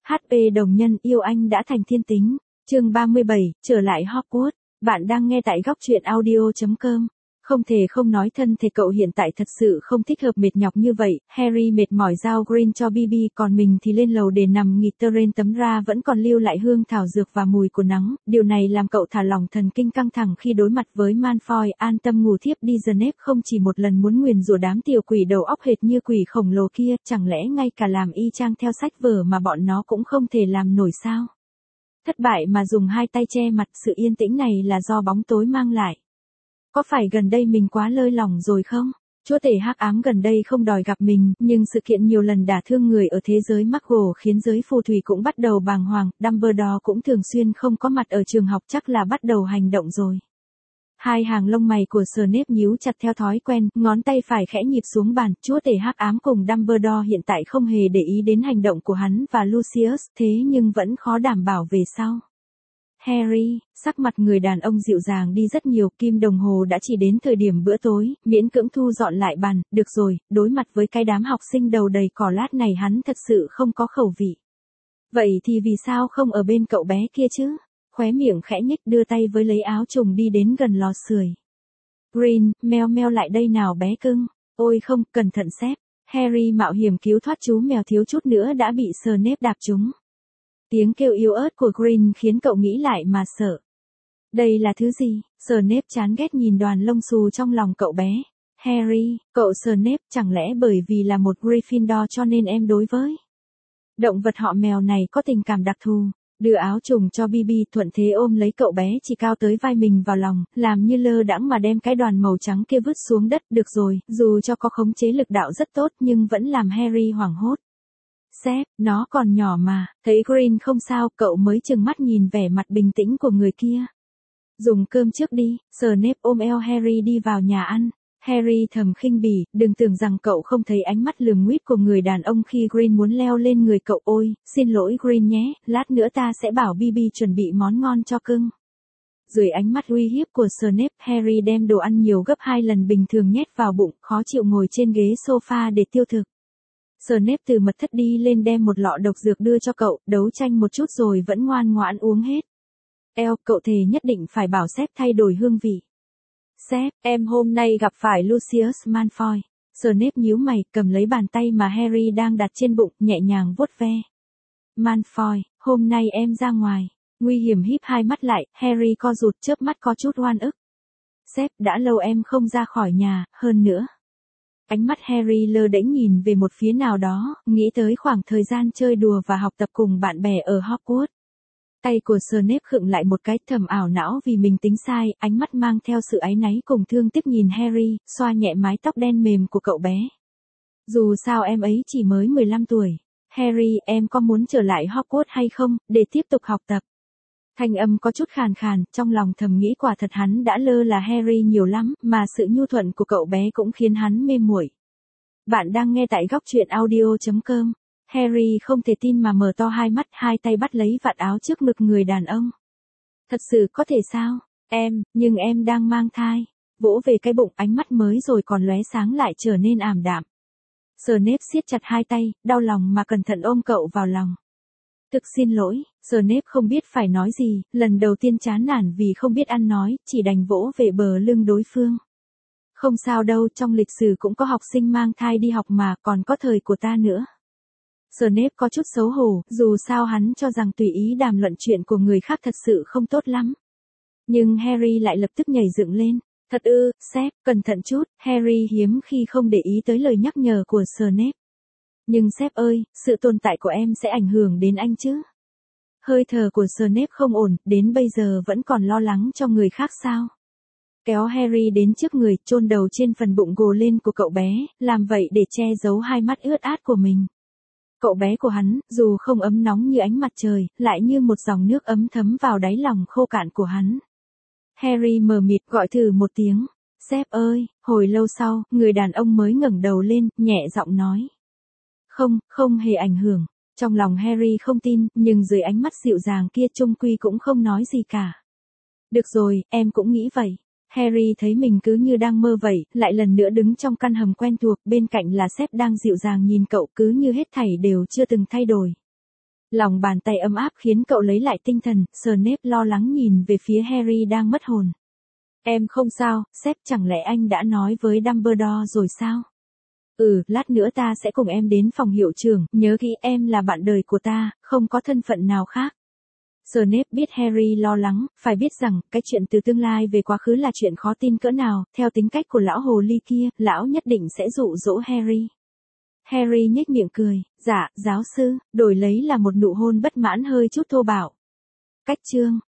HP đồng nhân yêu anh đã thành thiên tính. Chương 37, trở lại Hogwarts. Bạn đang nghe tại góc truyện audio.com. Không thể không nói thân thể cậu hiện tại thật sự không thích hợp mệt nhọc như vậy. Harry mệt mỏi giao green cho Bibi, còn mình thì lên lầu để nằm nghỉ. Terrain tấm ra vẫn còn lưu lại hương thảo dược và mùi của nắng. Điều này làm cậu thả lỏng thần kinh căng thẳng khi đối mặt với Malfoy. An tâm ngủ thiếp đi. Snape không chỉ một lần muốn nguyền rủa đám tiểu quỷ đầu óc hệt như quỷ khổng lồ kia, chẳng lẽ ngay cả làm y chang theo sách vở mà bọn nó cũng không thể làm nổi sao? Thất bại mà dùng hai tay che mặt, sự yên tĩnh này là do bóng tối mang lại. Có phải gần đây mình quá lơi lỏng rồi không? Chúa tể hắc ám gần đây không đòi gặp mình, nhưng sự kiện nhiều lần đả thương người ở thế giới Muggle khiến giới phù thủy cũng bắt đầu bàng hoàng. Dumbledore cũng thường xuyên không có mặt ở trường học, chắc là bắt đầu hành động rồi. Hai hàng lông mày của Snape nhíu chặt theo thói quen, ngón tay phải khẽ nhịp xuống bàn. Chúa tể hắc ám cùng Dumbledore hiện tại không hề để ý đến hành động của hắn và Lucius, thế nhưng vẫn khó đảm bảo về sau. Harry, sắc mặt người đàn ông dịu dàng đi rất nhiều. Kim đồng hồ đã chỉ đến thời điểm bữa tối, miễn cưỡng thu dọn lại bàn. Được rồi, đối mặt với cái đám học sinh đầu đầy cỏ lát này hắn thật sự không có khẩu vị. Vậy thì vì sao không ở bên cậu bé kia chứ? Khóe miệng khẽ nhếch, đưa tay với lấy áo trùng đi đến gần lò sưởi. Green, meo meo lại đây nào bé cưng. Ôi không, cẩn thận sếp. Harry mạo hiểm cứu thoát chú mèo, thiếu chút nữa đã bị Snape đạp trúng. Tiếng kêu yếu ớt của Green khiến cậu nghĩ lại mà sợ. Đây là thứ gì? Snape chán ghét nhìn đoàn lông xù trong lòng cậu bé. Harry, cậu Snape, chẳng lẽ bởi vì là một Gryffindor cho nên em đối với động vật họ mèo này có tình cảm đặc thù? Đưa áo trùng cho Bibi, thuận thế ôm lấy cậu bé chỉ cao tới vai mình vào lòng, làm như lơ đãng mà đem cái đoàn màu trắng kia vứt xuống đất. Được rồi, dù cho có khống chế lực đạo rất tốt nhưng vẫn làm Harry hoảng hốt. Sếp, nó còn nhỏ mà. Thấy Green không sao, cậu mới chừng mắt nhìn vẻ mặt bình tĩnh của người kia. Dùng cơm trước đi. Snape ôm eo Harry đi vào nhà ăn. Harry thầm khinh bỉ, đừng tưởng rằng cậu không thấy ánh mắt lườm nguýt của người đàn ông khi Green muốn leo lên người cậu. Ôi, xin lỗi Green nhé, lát nữa ta sẽ bảo Bibi chuẩn bị món ngon cho cưng. Dưới ánh mắt uy hiếp của Snape, Harry đem đồ ăn nhiều gấp 2 lần bình thường nhét vào bụng, khó chịu ngồi trên ghế sofa để tiêu thực. Snape từ mật thất đi lên đem một lọ độc dược đưa cho cậu, đấu tranh một chút rồi vẫn ngoan ngoãn uống hết. Cậu thề nhất định phải bảo sếp thay đổi hương vị. Sếp, em hôm nay gặp phải Lucius Malfoy. Snape nhíu mày, cầm lấy bàn tay mà Harry đang đặt trên bụng, nhẹ nhàng vuốt ve. Malfoy, hôm nay em ra ngoài. Nguy hiểm híp hai mắt lại, Harry co rụt, chớp mắt có chút oan ức. Sếp, đã lâu em không ra khỏi nhà, hơn nữa. Ánh mắt Harry lơ đễnh nhìn về một phía nào đó, nghĩ tới khoảng thời gian chơi đùa và học tập cùng bạn bè ở Hogwarts. Tay của Snape khựng lại một cái, thầm ảo não vì mình tính sai, ánh mắt mang theo sự áy náy cùng thương tiếc nhìn Harry, xoa nhẹ mái tóc đen mềm của cậu bé. Dù sao em ấy chỉ mới 15 tuổi. Harry, em có muốn trở lại Hogwarts hay không, để tiếp tục học tập? Thanh âm có chút khàn khàn, trong lòng thầm nghĩ quả thật hắn đã lơ là Harry nhiều lắm, mà sự nhu thuận của cậu bé cũng khiến hắn mê muội. Bạn đang nghe tại góc truyện audio.com. Harry không thể tin mà mở to hai mắt, hai tay bắt lấy vạt áo trước ngực người đàn ông. Thật sự có thể sao? Nhưng em đang mang thai. Vỗ về cái bụng, ánh mắt mới rồi còn lóe sáng lại trở nên ảm đạm. Snape siết chặt hai tay, đau lòng mà cẩn thận ôm cậu vào lòng. Thực xin lỗi, Snape không biết phải nói gì, lần đầu tiên chán nản vì không biết ăn nói, chỉ đành vỗ về bờ lưng đối phương. Không sao đâu, trong lịch sử cũng có học sinh mang thai đi học mà, còn có thời của ta nữa. Snape có chút xấu hổ, dù sao hắn cho rằng tùy ý đàm luận chuyện của người khác thật sự không tốt lắm. Nhưng Harry lại lập tức nhảy dựng lên. Thật ư, sếp, cẩn thận chút. Harry hiếm khi không để ý tới lời nhắc nhở của Snape. Nhưng sếp ơi, sự tồn tại của em sẽ ảnh hưởng đến anh chứ? Hơi thở của Snape không ổn, đến bây giờ vẫn còn lo lắng cho người khác sao? Kéo Harry đến trước người, chôn đầu trên phần bụng gồ lên của cậu bé, làm vậy để che giấu hai mắt ướt át của mình. Cậu bé của hắn, dù không ấm nóng như ánh mặt trời, lại như một dòng nước ấm thấm vào đáy lòng khô cạn của hắn. Harry mờ mịt gọi thử một tiếng. Sếp ơi, hồi lâu sau, người đàn ông mới ngẩng đầu lên, nhẹ giọng nói. Không hề ảnh hưởng. Trong lòng Harry không tin, nhưng dưới ánh mắt dịu dàng kia chung quy cũng không nói gì cả. Được rồi, em cũng nghĩ vậy. Harry thấy mình cứ như đang mơ vậy, lại lần nữa đứng trong căn hầm quen thuộc, bên cạnh là sếp đang dịu dàng nhìn cậu, cứ như hết thảy đều chưa từng thay đổi. Lòng bàn tay ấm áp khiến cậu lấy lại tinh thần, Snape lo lắng nhìn về phía Harry đang mất hồn. Em không sao, sếp, chẳng lẽ anh đã nói với Dumbledore rồi sao? Lát nữa ta sẽ cùng em đến phòng hiệu trưởng, nhớ kỹ em là bạn đời của ta, không có thân phận nào khác. Snape biết Harry lo lắng, phải biết rằng, cái chuyện từ tương lai về quá khứ là chuyện khó tin cỡ nào, theo tính cách của lão hồ ly kia, lão nhất định sẽ dụ dỗ Harry. Harry nhếch miệng cười, dạ, giáo sư, đổi lấy là một nụ hôn bất mãn hơi chút thô bạo. Cách chương